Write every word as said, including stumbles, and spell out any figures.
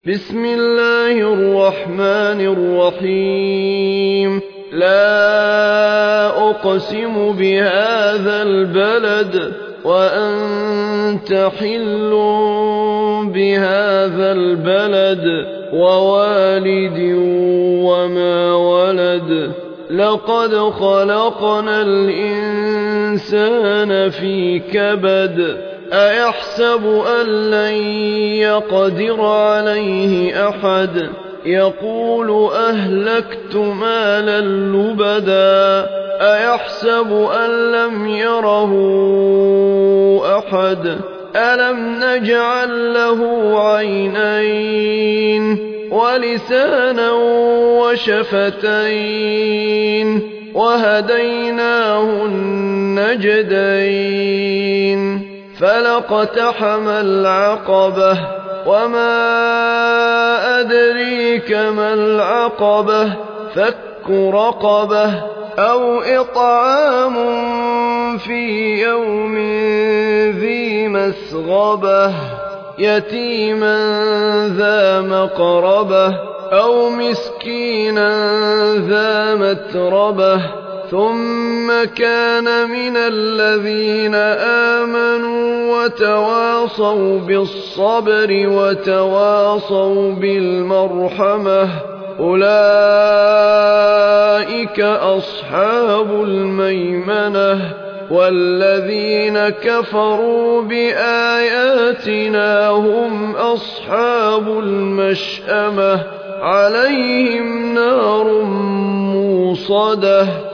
بسم الله الرحمن الرحيم لا أقسم بهذا البلد وأنت حل بهذا البلد ووالد وما ولد لقد خلقنا الإنسان في كبد أيحسب أن لن يقدر عليه أحد يقول أهلكت مالا لبدا أيحسب أن لم يره أحد ألم نجعل له عينين ولسانا وشفتين وهديناه النجدين فلاقتحم العقبة وما أدريك ما العقبة فك رقبة أو إطعام في يوم ذي مسغبة يتيما ذا مقربة أو مسكينا ذا متربة ثم كان من الذين آمنوا وتواصوا بالصبر وتواصوا بالمرحمة أولئك أصحاب الميمنة والذين كفروا بآياتنا هم أصحاب المشأمة عليهم نار موصدة